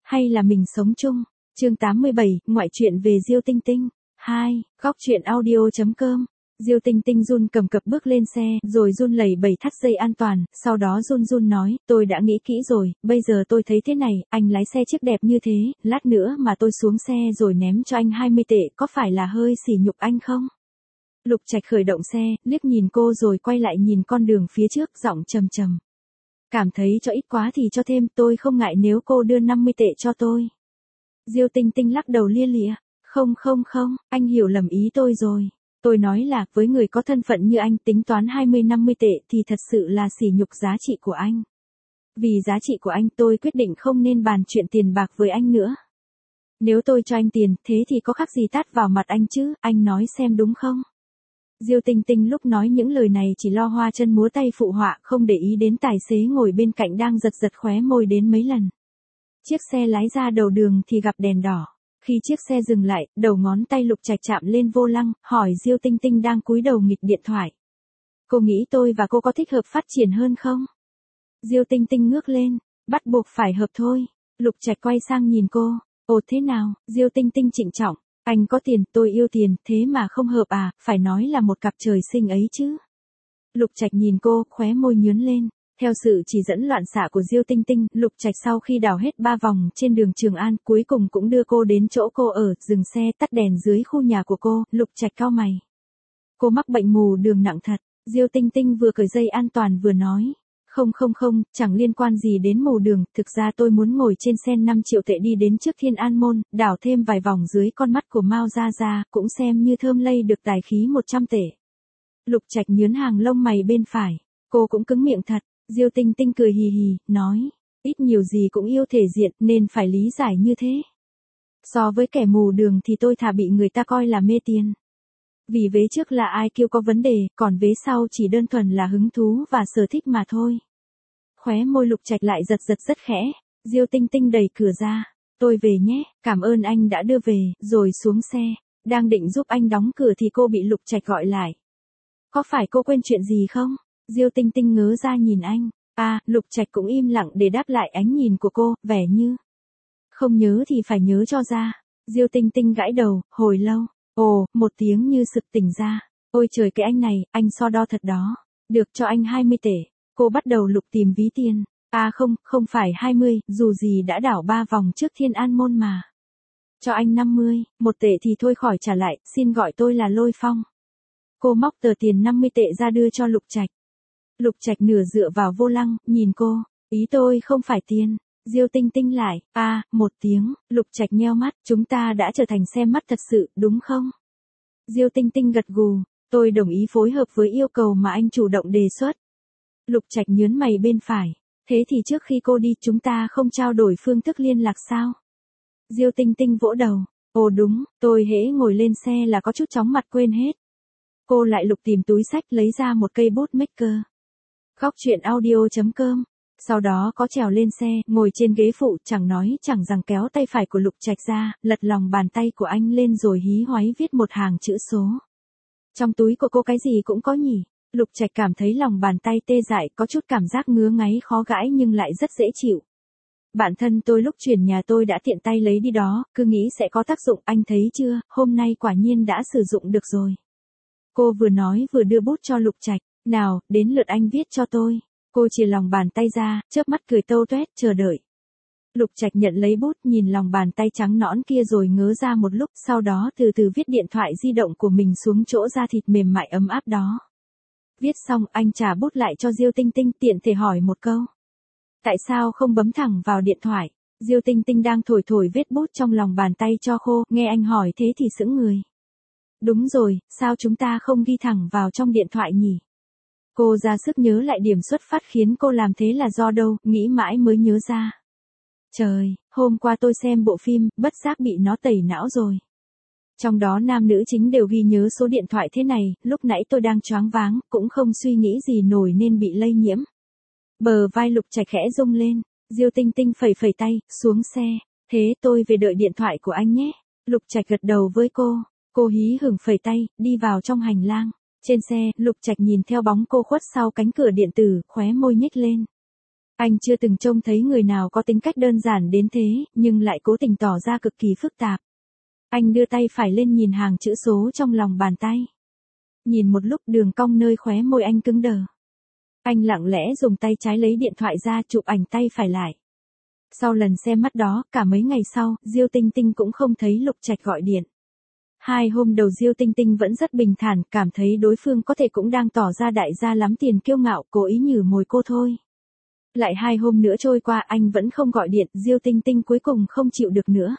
hay là mình sống chung? Chương 87, ngoại truyện về Diêu Tinh Tinh. 2, góc truyện audio.com. Diêu Tinh Tinh run cầm cập bước lên xe, rồi run lẩy bẩy thắt dây an toàn, sau đó run run nói, tôi đã nghĩ kỹ rồi, bây giờ tôi thấy thế này, anh lái xe chiếc đẹp như thế, lát nữa mà tôi xuống xe rồi ném cho anh 20 tệ, có phải là hơi sỉ nhục anh không? Lục Trạch khởi động xe, liếc nhìn cô rồi quay lại nhìn con đường phía trước, giọng trầm trầm. Cảm thấy cho ít quá thì cho thêm, tôi không ngại nếu cô đưa 50 tệ cho tôi. Diêu Tinh Tinh lắc đầu lia lịa, không, anh hiểu lầm ý tôi rồi. Tôi nói là, với người có thân phận như anh tính toán 20-50 tệ thì thật sự là sỉ nhục giá trị của anh. Vì giá trị của anh tôi quyết định không nên bàn chuyện tiền bạc với anh nữa. Nếu tôi cho anh tiền, thế thì có khác gì tát vào mặt anh chứ, anh nói xem đúng không? Diêu Tinh Tinh lúc nói những lời này chỉ lo hoa chân múa tay phụ họa, không để ý đến tài xế ngồi bên cạnh đang giật giật khóe môi đến mấy lần. Chiếc xe lái ra đầu đường thì gặp đèn đỏ. Khi chiếc xe dừng lại, đầu ngón tay Lục Trạch chạm lên vô lăng, hỏi Diêu Tinh Tinh đang cúi đầu nghịch điện thoại. Cô nghĩ tôi và cô có thích hợp phát triển hơn không? Diêu Tinh Tinh ngước lên, bắt buộc phải hợp thôi. Lục Trạch quay sang nhìn cô, ồ thế nào? Diêu Tinh Tinh trịnh trọng, anh có tiền, tôi yêu tiền, thế mà không hợp à, phải nói là một cặp trời sinh ấy chứ. Lục Trạch nhìn cô, khóe môi nhướn lên. Theo sự chỉ dẫn loạn xạ của Diêu Tinh Tinh, Lục Trạch sau khi đảo hết 3 vòng trên đường Trường An, cuối cùng cũng đưa cô đến chỗ cô ở, dừng xe tắt đèn dưới khu nhà của cô. Lục Trạch cau mày. Cô mắc bệnh mù đường nặng thật. Diêu Tinh Tinh vừa cởi dây an toàn vừa nói. Không, chẳng liên quan gì đến mù đường, thực ra tôi muốn ngồi trên xe 5 triệu tệ đi đến trước Thiên An Môn, đảo thêm vài vòng dưới con mắt của Mao Gia Gia, cũng xem như thơm lây được tài khí 100 tệ. Lục Trạch nhướn hàng lông mày bên phải. Cô cũng cứng miệng thật. Diêu Tinh Tinh cười hì hì, nói, ít nhiều gì cũng yêu thể diện nên phải lý giải như thế. So với kẻ mù đường thì tôi thà bị người ta coi là mê tiền. Vì vế trước là ai kêu có vấn đề, còn vế sau chỉ đơn thuần là hứng thú và sở thích mà thôi. Khóe môi Lục Trạch lại giật rất khẽ, Diêu Tinh Tinh đẩy cửa ra, tôi về nhé, cảm ơn anh đã đưa về, rồi xuống xe, đang định giúp anh đóng cửa thì cô bị Lục Trạch gọi lại. Có phải cô quên chuyện gì không? Diêu Tinh Tinh ngớ ra nhìn anh. Lục Trạch cũng im lặng để đáp lại ánh nhìn của cô, vẻ như không nhớ thì phải nhớ cho ra. Diêu Tinh Tinh gãi đầu, hồi lâu. Ồ, một tiếng như sực tỉnh ra. Ôi trời cái anh này, anh so đo thật đó. Được cho anh 20 tệ. Cô bắt đầu lục tìm ví tiền. Không phải 20, dù gì đã đảo 3 vòng trước Thiên An Môn mà. Cho anh 50, 1 tệ thì thôi khỏi trả lại, xin gọi tôi là Lôi Phong. Cô móc tờ tiền 50 tệ ra đưa cho Lục Trạch. Lục Trạch nửa dựa vào vô lăng, nhìn cô, ý tôi không phải tiền. Diêu Tinh Tinh lại, một tiếng, Lục Trạch nheo mắt, chúng ta đã trở thành xem mắt thật sự, đúng không? Diêu Tinh Tinh gật gù, tôi đồng ý phối hợp với yêu cầu mà anh chủ động đề xuất. Lục Trạch nhớn mày bên phải, thế thì trước khi cô đi chúng ta không trao đổi phương thức liên lạc sao? Diêu Tinh Tinh vỗ đầu, ồ đúng, tôi hễ ngồi lên xe là có chút chóng mặt quên hết. Cô lại lục tìm túi sách lấy ra một cây bút maker. Góc truyện audio.com. Sau đó có trèo lên xe, ngồi trên ghế phụ, chẳng nói chẳng rằng kéo tay phải của Lục Trạch ra, lật lòng bàn tay của anh lên rồi hí hoáy viết một hàng chữ số. Trong túi của cô cái gì cũng có nhỉ? Lục Trạch cảm thấy lòng bàn tay tê dại, có chút cảm giác ngứa ngáy khó gãi nhưng lại rất dễ chịu. Bạn thân tôi lúc chuyển nhà tôi đã tiện tay lấy đi đó, cứ nghĩ sẽ có tác dụng, anh thấy chưa, hôm nay quả nhiên đã sử dụng được rồi. Cô vừa nói vừa đưa bút cho Lục Trạch. Nào, đến lượt anh viết cho tôi. Cô chìa lòng bàn tay ra, chớp mắt cười tâu tuét, chờ đợi. Lục Trạch nhận lấy bút, nhìn lòng bàn tay trắng nõn kia rồi ngớ ra một lúc, sau đó từ từ viết điện thoại di động của mình xuống chỗ da thịt mềm mại ấm áp đó. Viết xong, anh trả bút lại cho Diêu Tinh Tinh, tiện thể hỏi một câu. Tại sao không bấm thẳng vào điện thoại? Diêu Tinh Tinh đang thổi viết bút trong lòng bàn tay cho khô, nghe anh hỏi thế thì sững người. Đúng rồi, sao chúng ta không ghi thẳng vào trong điện thoại nhỉ? Cô ra sức nhớ lại điểm xuất phát khiến cô làm thế là do đâu, nghĩ mãi mới nhớ ra. Trời, hôm qua tôi xem bộ phim, bất giác bị nó tẩy não rồi. Trong đó nam nữ chính đều ghi nhớ số điện thoại thế này, lúc nãy tôi đang choáng váng, cũng không suy nghĩ gì nổi nên bị lây nhiễm. Bờ vai Lục Trạch khẽ rung lên, Diêu Tinh Tinh phẩy tay, xuống xe, thế tôi về đợi điện thoại của anh nhé. Lục Trạch gật đầu với cô hí hửng phẩy tay, đi vào trong hành lang. Trên xe, Lục Trạch nhìn theo bóng cô khuất sau cánh cửa điện tử, khóe môi nhếch lên. Anh chưa từng trông thấy người nào có tính cách đơn giản đến thế, nhưng lại cố tình tỏ ra cực kỳ phức tạp. Anh đưa tay phải lên nhìn hàng chữ số trong lòng bàn tay. Nhìn một lúc đường cong nơi khóe môi anh cứng đờ. Anh lặng lẽ dùng tay trái lấy điện thoại ra chụp ảnh tay phải lại. Sau lần xem mắt đó, cả mấy ngày sau, Diêu Tinh Tinh cũng không thấy Lục Trạch gọi điện. 2 hôm đầu Diêu Tinh Tinh vẫn rất bình thản, cảm thấy đối phương có thể cũng đang tỏ ra đại gia lắm tiền kiêu ngạo, cố ý nhử mồi cô thôi. Lại 2 hôm nữa trôi qua anh vẫn không gọi điện, Diêu Tinh Tinh cuối cùng không chịu được nữa.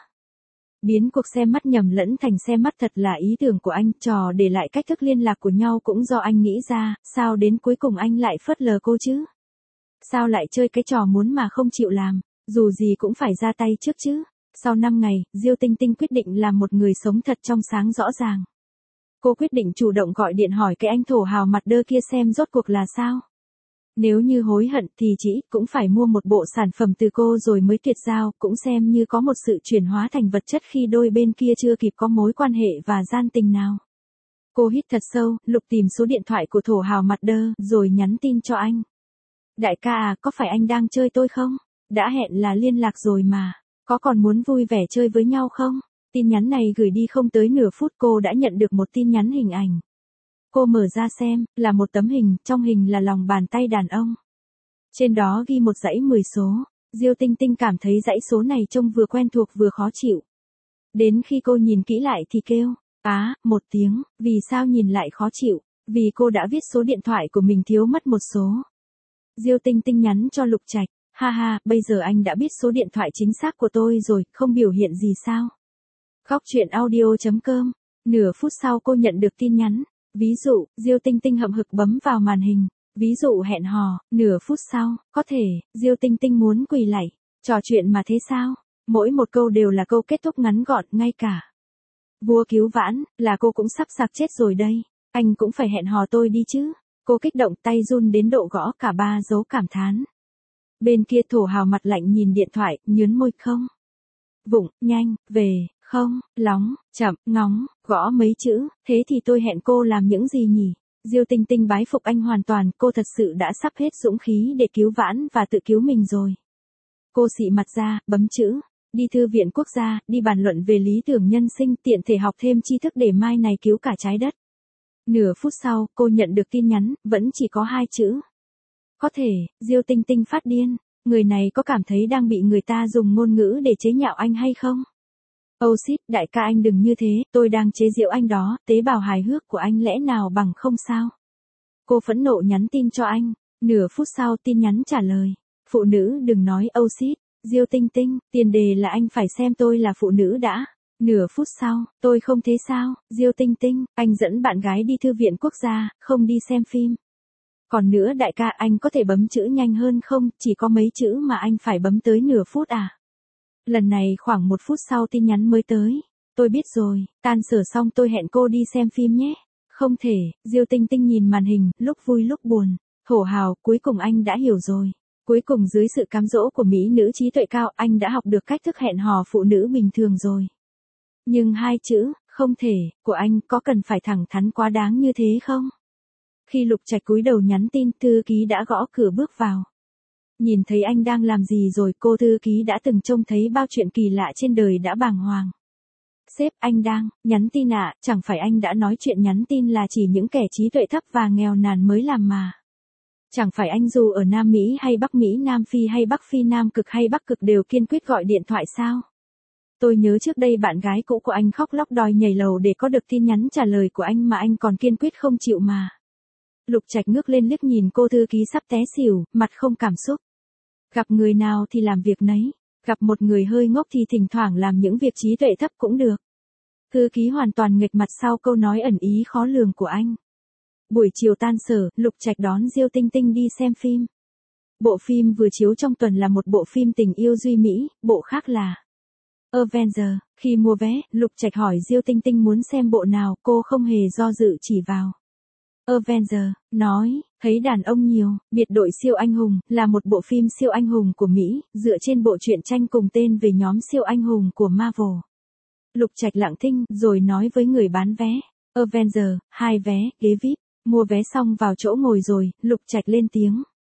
Biến cuộc xem mắt nhầm lẫn thành xem mắt thật là ý tưởng của anh, trò để lại cách thức liên lạc của nhau cũng do anh nghĩ ra, sao đến cuối cùng anh lại phớt lờ cô chứ? Sao lại chơi cái trò muốn mà không chịu làm, dù gì cũng phải ra tay trước chứ? Sau 5 ngày, Diêu Tinh Tinh quyết định làm một người sống thật trong sáng rõ ràng. Cô quyết định chủ động gọi điện hỏi cái anh thổ hào mặt đơ kia xem rốt cuộc là sao. Nếu như hối hận thì chỉ cũng phải mua một bộ sản phẩm từ cô rồi mới tuyệt giao, cũng xem như có một sự chuyển hóa thành vật chất khi đôi bên kia chưa kịp có mối quan hệ và gian tình nào. Cô hít thật sâu, lục tìm số điện thoại của thổ hào mặt đơ, rồi nhắn tin cho anh. Đại ca à, có phải anh đang chơi tôi không? Đã hẹn là liên lạc rồi mà. Có còn muốn vui vẻ chơi với nhau không? Tin nhắn này gửi đi không tới nửa phút cô đã nhận được một tin nhắn hình ảnh. Cô mở ra xem, là một tấm hình, trong hình là lòng bàn tay đàn ông. Trên đó ghi một dãy 10 số. Diêu Tinh Tinh cảm thấy dãy số này trông vừa quen thuộc vừa khó chịu. Đến khi cô nhìn kỹ lại thì kêu, một tiếng, vì sao nhìn lại khó chịu? Vì cô đã viết số điện thoại của mình thiếu mất một số. Diêu Tinh Tinh nhắn cho Lục Trạch, ha ha, bây giờ anh đã biết số điện thoại chính xác của tôi rồi, không biểu hiện gì sao? Góc truyện audio.com. Nửa phút sau cô nhận được tin nhắn. Ví dụ, Diêu Tinh Tinh hậm hực bấm vào màn hình. Ví dụ hẹn hò, nửa phút sau, có thể, Diêu Tinh Tinh muốn quỳ lạy. Trò chuyện mà thế sao? Mỗi một câu đều là câu kết thúc ngắn gọn, ngay cả vua cứu vãn, là cô cũng sắp sạc chết rồi đây. Anh cũng phải hẹn hò tôi đi chứ. Cô kích động tay run đến độ gõ cả 3 dấu cảm thán. Bên kia thổ hào mặt lạnh nhìn điện thoại, nhớn môi không. Vụng, nhanh, về, không, lóng, chậm, ngóng, gõ mấy chữ, thế thì tôi hẹn cô làm những gì nhỉ? Diêu Tinh Tinh bái phục anh hoàn toàn, cô thật sự đã sắp hết dũng khí để cứu vãn và tự cứu mình rồi. Cô xị mặt ra, bấm chữ, đi thư viện quốc gia, đi bàn luận về lý tưởng nhân sinh, tiện thể học thêm tri thức để mai này cứu cả trái đất. Nửa phút sau, cô nhận được tin nhắn, vẫn chỉ có 2 chữ. Có thể, Diêu Tinh Tinh phát điên, người này có cảm thấy đang bị người ta dùng ngôn ngữ để chế nhạo anh hay không? Oh shit, đại ca anh đừng như thế, tôi đang chế giễu anh đó, tế bào hài hước của anh lẽ nào bằng không sao? Cô phẫn nộ nhắn tin cho anh, nửa phút sau tin nhắn trả lời. Phụ nữ đừng nói oh shit, Diêu Tinh Tinh, tiền đề là anh phải xem tôi là phụ nữ đã. Nửa phút sau, tôi không thế sao, Diêu Tinh Tinh, anh dẫn bạn gái đi thư viện quốc gia, không đi xem phim. Còn nữa đại ca anh có thể bấm chữ nhanh hơn không, chỉ có mấy chữ mà anh phải bấm tới nửa phút à. Lần này khoảng 1 phút sau tin nhắn mới tới. Tôi biết rồi, tan sở xong tôi hẹn cô đi xem phim nhé. Không thể, Diêu Tinh Tinh nhìn màn hình, lúc vui lúc buồn. Thổ hào, cuối cùng anh đã hiểu rồi. Cuối cùng dưới sự cám dỗ của mỹ nữ trí tuệ cao, anh đã học được cách thức hẹn hò phụ nữ bình thường rồi. Nhưng 2 chữ, không thể, của anh có cần phải thẳng thắn quá đáng như thế không? Khi Lục Trạch cúi đầu nhắn tin, thư ký đã gõ cửa bước vào. Nhìn thấy anh đang làm gì rồi, cô thư ký đã từng trông thấy bao chuyện kỳ lạ trên đời đã bàng hoàng. Sếp, anh đang nhắn tin ạ, chẳng phải anh đã nói chuyện nhắn tin là chỉ những kẻ trí tuệ thấp và nghèo nàn mới làm mà. Chẳng phải anh dù ở Nam Mỹ hay Bắc Mỹ Nam Phi hay Bắc Phi Nam Cực hay Bắc Cực đều kiên quyết gọi điện thoại sao? Tôi nhớ trước đây bạn gái cũ của anh khóc lóc đòi nhảy lầu để có được tin nhắn trả lời của anh mà anh còn kiên quyết không chịu mà. Lục Trạch ngước lên liếc nhìn cô thư ký sắp té xỉu, mặt không cảm xúc. Gặp người nào thì làm việc nấy, gặp một người hơi ngốc thì thỉnh thoảng làm những việc trí tuệ thấp cũng được. Thư ký hoàn toàn nghịch mặt sau câu nói ẩn ý khó lường của anh. Buổi chiều tan sở, Lục Trạch đón Diêu Tinh Tinh đi xem phim. Bộ phim vừa chiếu trong tuần là một bộ phim tình yêu duy mỹ, bộ khác là Avenger. Khi mua vé, Lục Trạch hỏi Diêu Tinh Tinh muốn xem bộ nào, cô không hề do dự chỉ vào Avenger, nói, thấy đàn ông nhiều, biệt đội siêu anh hùng, là một bộ phim siêu anh hùng của Mỹ, dựa trên bộ truyện tranh cùng tên về nhóm siêu anh hùng của Marvel. Lục Trạch lặng thinh, rồi nói với người bán vé, Avenger, 2 vé, ghế VIP, mua vé xong vào chỗ ngồi rồi, Lục Trạch lên tiếng.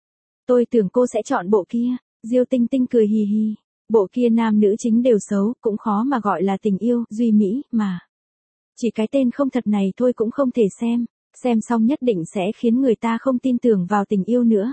Tôi tưởng cô sẽ chọn bộ kia. Diêu Tinh Tinh cười hì hì. Bộ kia nam nữ chính đều xấu, cũng khó mà gọi là tình yêu, duy mỹ, mà. Chỉ cái tên không thật này thôi cũng không thể xem xong nhất định sẽ khiến người ta không tin tưởng vào tình yêu nữa.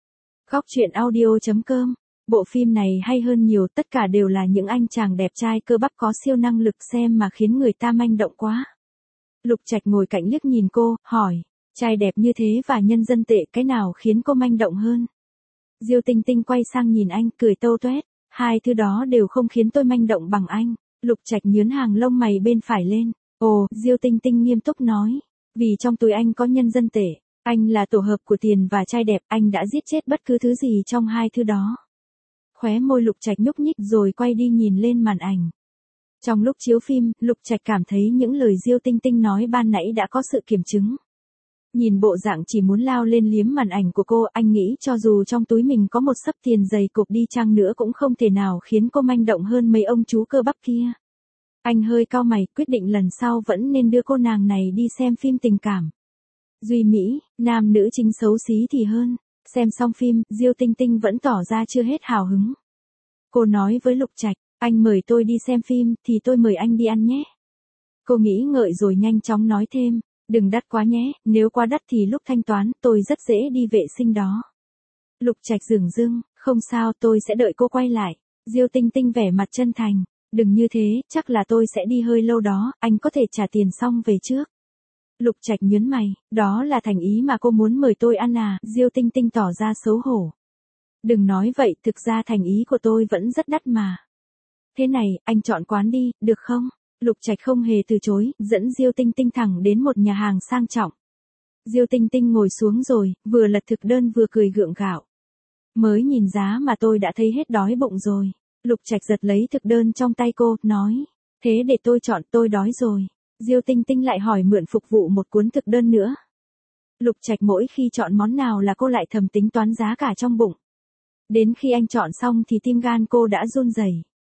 Góc truyện audio.com. Bộ phim này hay hơn nhiều, tất cả đều là những anh chàng đẹp trai cơ bắp có siêu năng lực xem mà khiến người ta manh động quá. Lục Trạch ngồi cạnh liếc nhìn cô, hỏi, trai đẹp như thế và nhân dân tệ cái nào khiến cô manh động hơn? Diêu Tinh Tinh quay sang nhìn anh, cười tâu tuét, hai thứ đó đều không khiến tôi manh động bằng anh. Lục Trạch nhướng hàng lông mày bên phải lên. Ồ, Diêu Tinh Tinh nghiêm túc nói, vì trong túi anh có nhân dân tệ, anh là tổ hợp của tiền và trai đẹp, anh đã giết chết bất cứ thứ gì trong hai thứ đó. Khóe môi Lục Trạch nhúc nhích rồi quay đi nhìn lên màn ảnh. Trong lúc chiếu phim, Lục Trạch cảm thấy những lời Diêu Tinh Tinh nói ban nãy đã có sự kiểm chứng. Nhìn bộ dạng chỉ muốn lao lên liếm màn ảnh của cô, anh nghĩ cho dù trong túi mình có một xấp tiền dày cộp đi chăng nữa cũng không thể nào khiến cô manh động hơn mấy ông chú cơ bắp kia. Anh hơi cau mày, quyết định lần sau vẫn nên đưa cô nàng này đi xem phim tình cảm. Duy mỹ, nam nữ chính xấu xí thì hơn. Xem xong phim, Diêu Tinh Tinh vẫn tỏ ra chưa hết hào hứng. Cô nói với Lục Trạch, anh mời tôi đi xem phim thì tôi mời anh đi ăn nhé. Cô nghĩ ngợi rồi nhanh chóng nói thêm, đừng đắt quá nhé, nếu quá đắt thì lúc thanh toán tôi rất dễ đi vệ sinh đó. Lục Trạch dửng dưng, không sao, tôi sẽ đợi cô quay lại. Diêu Tinh Tinh vẻ mặt chân thành, đừng như thế, chắc là tôi sẽ đi hơi lâu đó, anh có thể trả tiền xong về trước. Lục Trạch nhướng mày, đó là thành ý mà cô muốn mời tôi ăn à? Diêu Tinh Tinh tỏ ra xấu hổ. Đừng nói vậy, thực ra thành ý của tôi vẫn rất đắt mà. Thế này, anh chọn quán đi, được không? Lục Trạch không hề từ chối, dẫn Diêu Tinh Tinh thẳng đến một nhà hàng sang trọng. Diêu Tinh Tinh ngồi xuống rồi, vừa lật thực đơn vừa cười gượng gạo. Mới nhìn giá mà tôi đã thấy hết đói bụng rồi. Lục Trạch giật lấy thực đơn trong tay cô, nói, thế để tôi chọn, tôi đói rồi. Diêu Tinh Tinh lại hỏi mượn phục vụ một cuốn thực đơn nữa. Lục Trạch mỗi khi chọn món nào là cô lại thầm tính toán giá cả trong bụng. Đến khi anh chọn xong thì tim gan cô đã run rẩy.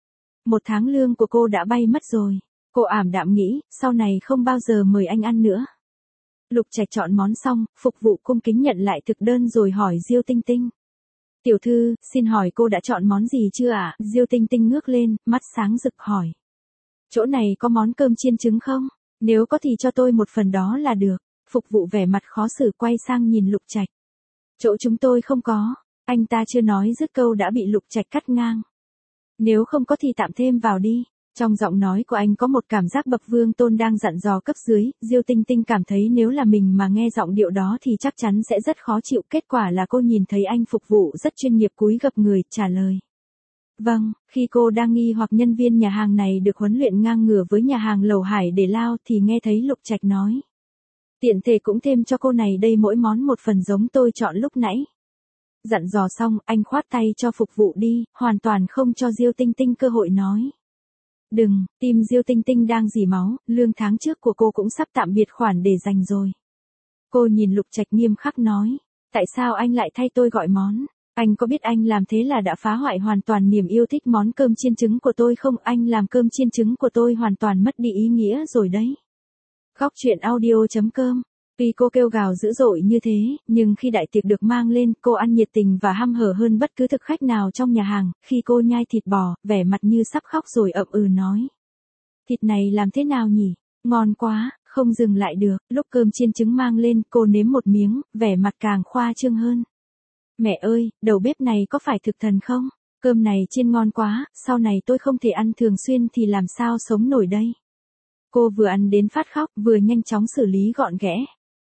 Một tháng lương của cô đã bay mất rồi. Cô ảm đạm nghĩ, sau này không bao giờ mời anh ăn nữa. Lục Trạch chọn món xong, phục vụ cung kính nhận lại thực đơn rồi hỏi Diêu Tinh Tinh. Tiểu thư, xin hỏi cô đã chọn món gì chưa ạ? Diêu Tinh Tinh ngước lên, mắt sáng rực hỏi. Chỗ này có món cơm chiên trứng không? Nếu có thì cho tôi một phần đó là được. Phục vụ vẻ mặt khó xử quay sang nhìn Lục Trạch. Chỗ chúng tôi không có. Anh ta chưa nói dứt câu đã bị Lục Trạch cắt ngang. Nếu không có thì tạm thêm vào đi. Trong giọng nói của anh có một cảm giác bậc vương tôn đang dặn dò cấp dưới. Diêu Tinh Tinh cảm thấy nếu là mình mà nghe giọng điệu đó thì chắc chắn sẽ rất khó chịu. Kết quả là cô nhìn thấy anh phục vụ rất chuyên nghiệp cúi gập người, trả lời. Vâng, khi cô đang nghi hoặc nhân viên nhà hàng này được huấn luyện ngang ngửa với nhà hàng Lầu Hải để lao thì nghe thấy Lục Trạch nói. Tiện thể cũng thêm cho cô này đây mỗi món một phần giống tôi chọn lúc nãy. Dặn dò xong, anh khoát tay cho phục vụ đi, hoàn toàn không cho Diêu Tinh Tinh cơ hội nói. Đừng, tim Diêu Tinh Tinh đang rỉ máu, lương tháng trước của cô cũng sắp tạm biệt khoản để dành rồi. Cô nhìn Lục Trạch nghiêm khắc nói, tại sao anh lại thay tôi gọi món? Anh có biết anh làm thế là đã phá hoại hoàn toàn niềm yêu thích món cơm chiên trứng của tôi không? Anh làm cơm chiên trứng của tôi hoàn toàn mất đi ý nghĩa rồi đấy. Góc truyện audio.com. Tuy cô kêu gào dữ dội như thế, nhưng khi đại tiệc được mang lên, cô ăn nhiệt tình và hăm hở hơn bất cứ thực khách nào trong nhà hàng. Khi cô nhai thịt bò, vẻ mặt như sắp khóc rồi ậm ừ nói. Thịt này làm thế nào nhỉ? Ngon quá, không dừng lại được. Lúc cơm chiên trứng mang lên, cô nếm một miếng, vẻ mặt càng khoa trương hơn. Mẹ ơi, đầu bếp này có phải thực thần không? Cơm này chiên ngon quá, sau này tôi không thể ăn thường xuyên thì làm sao sống nổi đây? Cô vừa ăn đến phát khóc, vừa nhanh chóng xử lý gọn ghẽ.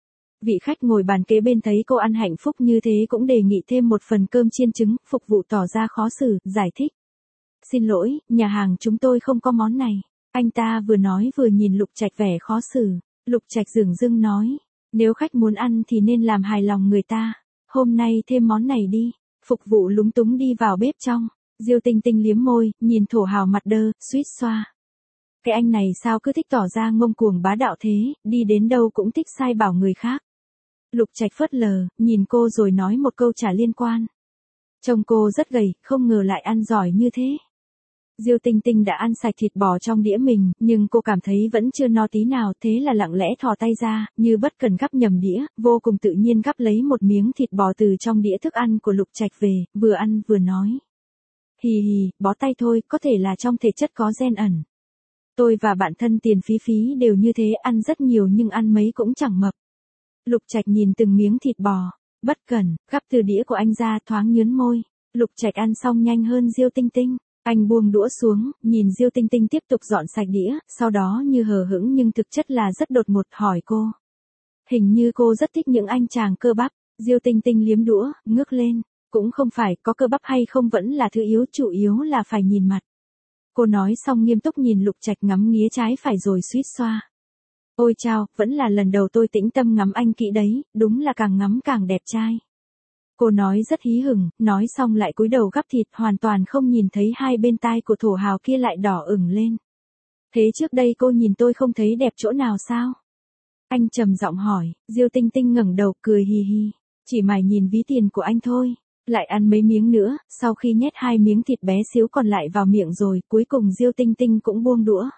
Vị khách ngồi bàn kế bên thấy cô ăn hạnh phúc như thế cũng đề nghị thêm một phần cơm chiên trứng, phục vụ tỏ ra khó xử, giải thích. Xin lỗi, nhà hàng chúng tôi không có món này. Anh ta vừa nói vừa nhìn Lục Trạch vẻ khó xử. Lục Trạch dửng dưng nói, nếu khách muốn ăn thì nên làm hài lòng người ta. Hôm nay thêm món này đi. Phục vụ lúng túng đi vào bếp trong. Diêu Tinh Tinh liếm môi, nhìn thổ hào mặt đơ, suýt xoa. Cái anh này sao cứ thích tỏ ra ngông cuồng bá đạo thế, đi đến đâu cũng thích sai bảo người khác. Lục Trạch phớt lờ, nhìn cô rồi nói một câu chả liên quan. Trông cô rất gầy, không ngờ lại ăn giỏi như thế. Diêu Tinh Tinh đã ăn sạch thịt bò trong đĩa mình, nhưng cô cảm thấy vẫn chưa no tí nào, thế là lặng lẽ thò tay ra, như bất cần gắp nhầm đĩa, vô cùng tự nhiên gắp lấy một miếng thịt bò từ trong đĩa thức ăn của Lục Trạch về, vừa ăn vừa nói. Hì hì, bó tay thôi, có thể là trong thể chất có gen ẩn. Tôi và bạn thân Tiền Phí Phí đều như thế, ăn rất nhiều nhưng ăn mấy cũng chẳng mập. Lục Trạch nhìn từng miếng thịt bò, bất cẩn, gắp từ đĩa của anh ra, thoáng nhớn môi. Lục Trạch ăn xong nhanh hơn Diêu Tinh Tinh. Anh buông đũa xuống, nhìn Diêu Tinh Tinh tiếp tục dọn sạch đĩa, sau đó như hờ hững nhưng thực chất là rất đột ngột hỏi cô. Hình như cô rất thích những anh chàng cơ bắp. Diêu Tinh Tinh liếm đũa, ngước lên. Cũng không phải, có cơ bắp hay không vẫn là thứ yếu, chủ yếu là phải nhìn mặt. Cô nói xong nghiêm túc nhìn Lục Trạch ngắm nghía trái phải rồi suýt xoa. Ôi chao, vẫn là lần đầu tôi tĩnh tâm ngắm anh kỹ đấy, đúng là càng ngắm càng đẹp trai. Cô nói rất hí hửng, nói xong lại cúi đầu gắp thịt, hoàn toàn không nhìn thấy hai bên tai của thổ hào kia lại đỏ ửng lên. Thế trước đây cô nhìn tôi không thấy đẹp chỗ nào sao? Anh trầm giọng hỏi. Diêu Tinh Tinh ngẩng đầu cười hì hì. Chỉ mải nhìn ví tiền của anh thôi. Lại ăn mấy miếng nữa, sau khi nhét hai miếng thịt bé xíu còn lại vào miệng rồi, cuối cùng Diêu Tinh Tinh cũng buông đũa.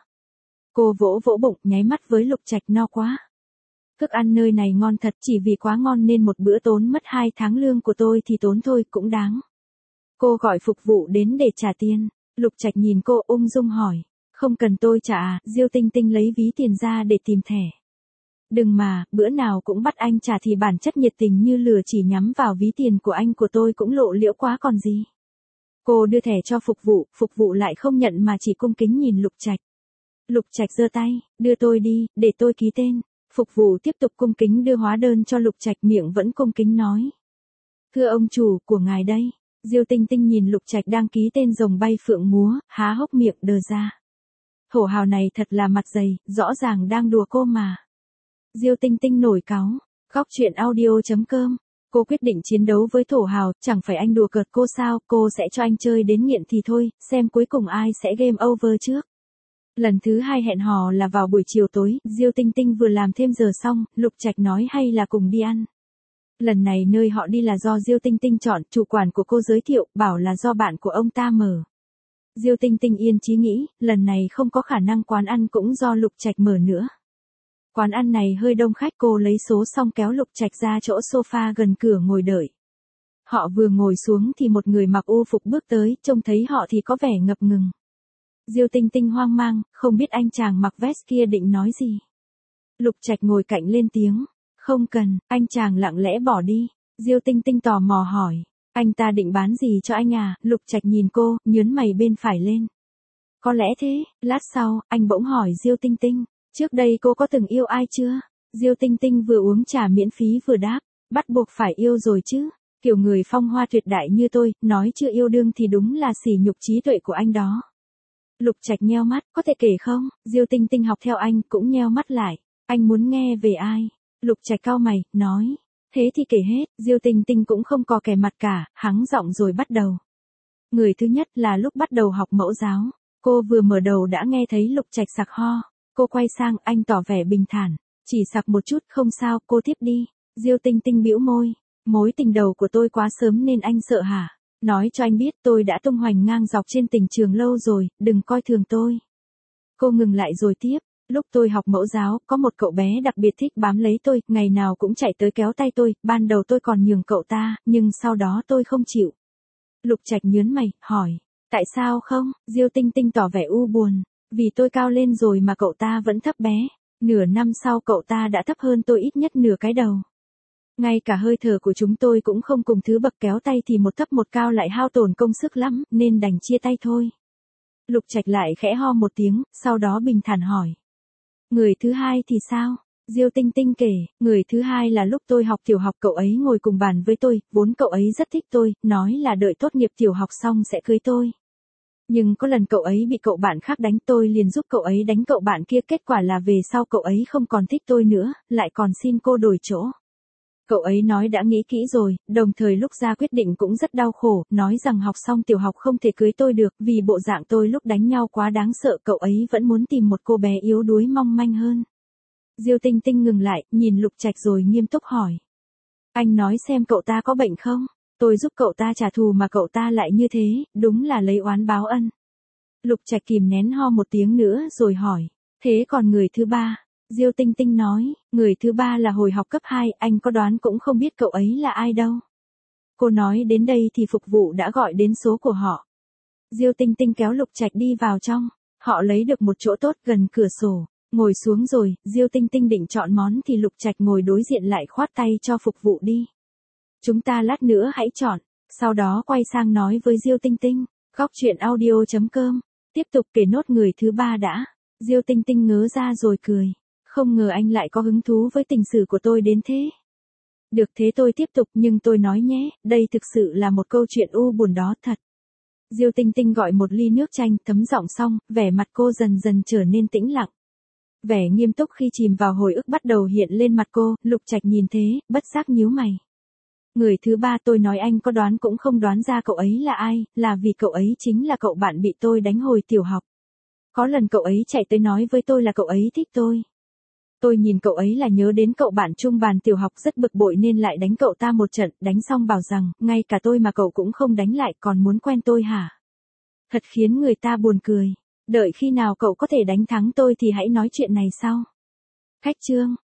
Cô vỗ vỗ bụng, nháy mắt với Lục Trạch, no quá. Thức ăn nơi này ngon thật, chỉ vì quá ngon nên một bữa tốn mất 2 tháng lương của tôi thì tốn thôi, cũng đáng. Cô gọi phục vụ đến để trả tiền. Lục Trạch nhìn cô ung dung hỏi. Không cần tôi trả à? Diêu Tinh Tinh lấy ví tiền ra để tìm thẻ. Đừng mà, bữa nào cũng bắt anh trả thì bản chất nhiệt tình như lửa chỉ nhắm vào ví tiền của anh của tôi cũng lộ liễu quá còn gì. Cô đưa thẻ cho phục vụ lại không nhận mà chỉ cung kính nhìn Lục Trạch. Lục Trạch giơ tay, đưa tôi đi, để tôi ký tên. Phục vụ tiếp tục cung kính đưa hóa đơn cho Lục Trạch, miệng vẫn cung kính nói. Thưa ông chủ, của ngài đây. Diêu Tinh Tinh nhìn Lục Trạch đang ký tên rồng bay phượng múa, há hốc miệng đờ ra. Thổ hào này thật là mặt dày, rõ ràng đang đùa cô mà. Diêu Tinh Tinh nổi cáu. Góc truyện audio.com. Cô quyết định chiến đấu với thổ hào, chẳng phải anh đùa cợt cô sao, cô sẽ cho anh chơi đến nghiện thì thôi, xem cuối cùng ai sẽ game over trước. Lần thứ 2 hẹn hò là vào buổi chiều tối, Diêu Tinh Tinh vừa làm thêm giờ xong, Lục Trạch nói hay là cùng đi ăn. Lần này nơi họ đi là do Diêu Tinh Tinh chọn, chủ quản của cô giới thiệu, bảo là do bạn của ông ta mở. Diêu Tinh Tinh yên chí nghĩ, lần này không có khả năng quán ăn cũng do Lục Trạch mở nữa. Quán ăn này hơi đông khách, cô lấy số xong kéo Lục Trạch ra chỗ sofa gần cửa ngồi đợi. Họ vừa ngồi xuống thì một người mặc u phục bước tới, trông thấy họ thì có vẻ ngập ngừng. Diêu Tinh Tinh hoang mang, không biết anh chàng mặc vest kia định nói gì. Lục Trạch ngồi cạnh lên tiếng, không cần, anh chàng lặng lẽ bỏ đi. Diêu Tinh Tinh tò mò hỏi, anh ta định bán gì cho anh à? Lục Trạch nhìn cô, nhớn mày bên phải lên. Có lẽ thế. Lát sau, anh bỗng hỏi Diêu Tinh Tinh, trước đây cô có từng yêu ai chưa? Diêu Tinh Tinh vừa uống trà miễn phí vừa đáp, bắt buộc phải yêu rồi chứ. Kiểu người phong hoa tuyệt đại như tôi, nói chưa yêu đương thì đúng là sỉ nhục trí tuệ của anh đó. Lục Trạch nheo mắt, có thể kể không? Diêu Tinh Tinh học theo anh, cũng nheo mắt lại. Anh muốn nghe về ai? Lục Trạch cau mày, nói. Thế thì kể hết. Diêu Tinh Tinh cũng không có kẻ mặt cả, hắng giọng rồi bắt đầu. Người thứ nhất là lúc bắt đầu học mẫu giáo. Cô vừa mở đầu đã nghe thấy Lục Trạch sặc ho. Cô quay sang, anh tỏ vẻ bình thản. Chỉ sặc một chút, không sao, cô tiếp đi. Diêu Tinh Tinh bĩu môi. Mối tình đầu của tôi quá sớm nên anh sợ hả? Nói cho anh biết tôi đã tung hoành ngang dọc trên tình trường lâu rồi, đừng coi thường tôi. Cô ngừng lại rồi tiếp. Lúc tôi học mẫu giáo, có một cậu bé đặc biệt thích bám lấy tôi, ngày nào cũng chạy tới kéo tay tôi, ban đầu tôi còn nhường cậu ta, nhưng sau đó tôi không chịu. Lục Trạch nhớn mày, hỏi, tại sao không? Diêu Tinh Tinh tỏ vẻ u buồn, vì tôi cao lên rồi mà cậu ta vẫn thấp bé, nửa năm sau cậu ta đã thấp hơn tôi ít nhất nửa cái đầu. Ngay cả hơi thở của chúng tôi cũng không cùng thứ bậc, kéo tay thì một thấp một cao lại hao tổn công sức lắm, nên đành chia tay thôi. Lục Trạch lại khẽ ho một tiếng, sau đó bình thản hỏi. Người thứ hai thì sao? Diêu Tinh Tinh kể, người thứ hai là lúc tôi học tiểu học cậu ấy ngồi cùng bàn với tôi, vốn cậu ấy rất thích tôi, nói là đợi tốt nghiệp tiểu học xong sẽ cưới tôi. Nhưng có lần cậu ấy bị cậu bạn khác đánh, tôi liền giúp cậu ấy đánh cậu bạn kia, kết quả là về sau cậu ấy không còn thích tôi nữa, lại còn xin cô đổi chỗ. Cậu ấy nói đã nghĩ kỹ rồi, đồng thời lúc ra quyết định cũng rất đau khổ, nói rằng học xong tiểu học không thể cưới tôi được, vì bộ dạng tôi lúc đánh nhau quá đáng sợ, cậu ấy vẫn muốn tìm một cô bé yếu đuối mong manh hơn. Diêu Tinh Tinh ngừng lại, nhìn Lục Trạch rồi nghiêm túc hỏi. Anh nói xem cậu ta có bệnh không? Tôi giúp cậu ta trả thù mà cậu ta lại như thế, đúng là lấy oán báo ân. Lục Trạch kìm nén ho một tiếng nữa rồi hỏi. Thế còn người thứ ba? Diêu Tinh Tinh nói, người thứ ba là hồi học cấp 2, anh có đoán cũng không biết cậu ấy là ai đâu. Cô nói đến đây thì phục vụ đã gọi đến số của họ. Diêu Tinh Tinh kéo Lục Trạch đi vào trong. Họ lấy được một chỗ tốt gần cửa sổ, ngồi xuống rồi, Diêu Tinh Tinh định chọn món thì Lục Trạch ngồi đối diện lại khoát tay cho phục vụ đi. Chúng ta lát nữa hãy chọn, sau đó quay sang nói với Diêu Tinh Tinh, góc truyện audio.com, tiếp tục kể nốt người thứ ba đã. Diêu Tinh Tinh ngớ ra rồi cười, không ngờ anh lại có hứng thú với tình sử của tôi đến thế. Được thế tôi tiếp tục nhưng tôi nói nhé, đây thực sự là một câu chuyện u buồn đó thật. Diêu Tinh Tinh gọi một ly nước chanh thấm giọng xong, vẻ mặt cô dần dần trở nên tĩnh lặng. Vẻ nghiêm túc khi chìm vào hồi ức bắt đầu hiện lên mặt cô, Lục Trạch nhìn thế, bất giác nhíu mày. Người thứ ba tôi nói anh có đoán cũng không đoán ra cậu ấy là ai, là vì cậu ấy chính là cậu bạn bị tôi đánh hồi tiểu học. Có lần cậu ấy chạy tới nói với tôi là cậu ấy thích tôi. Tôi nhìn cậu ấy là nhớ đến cậu bạn chung bàn tiểu học rất bực bội nên lại đánh cậu ta một trận, đánh xong bảo rằng, ngay cả tôi mà cậu cũng không đánh lại còn muốn quen tôi hả? Thật khiến người ta buồn cười. Đợi khi nào cậu có thể đánh thắng tôi thì hãy nói chuyện này sau. Khách trương.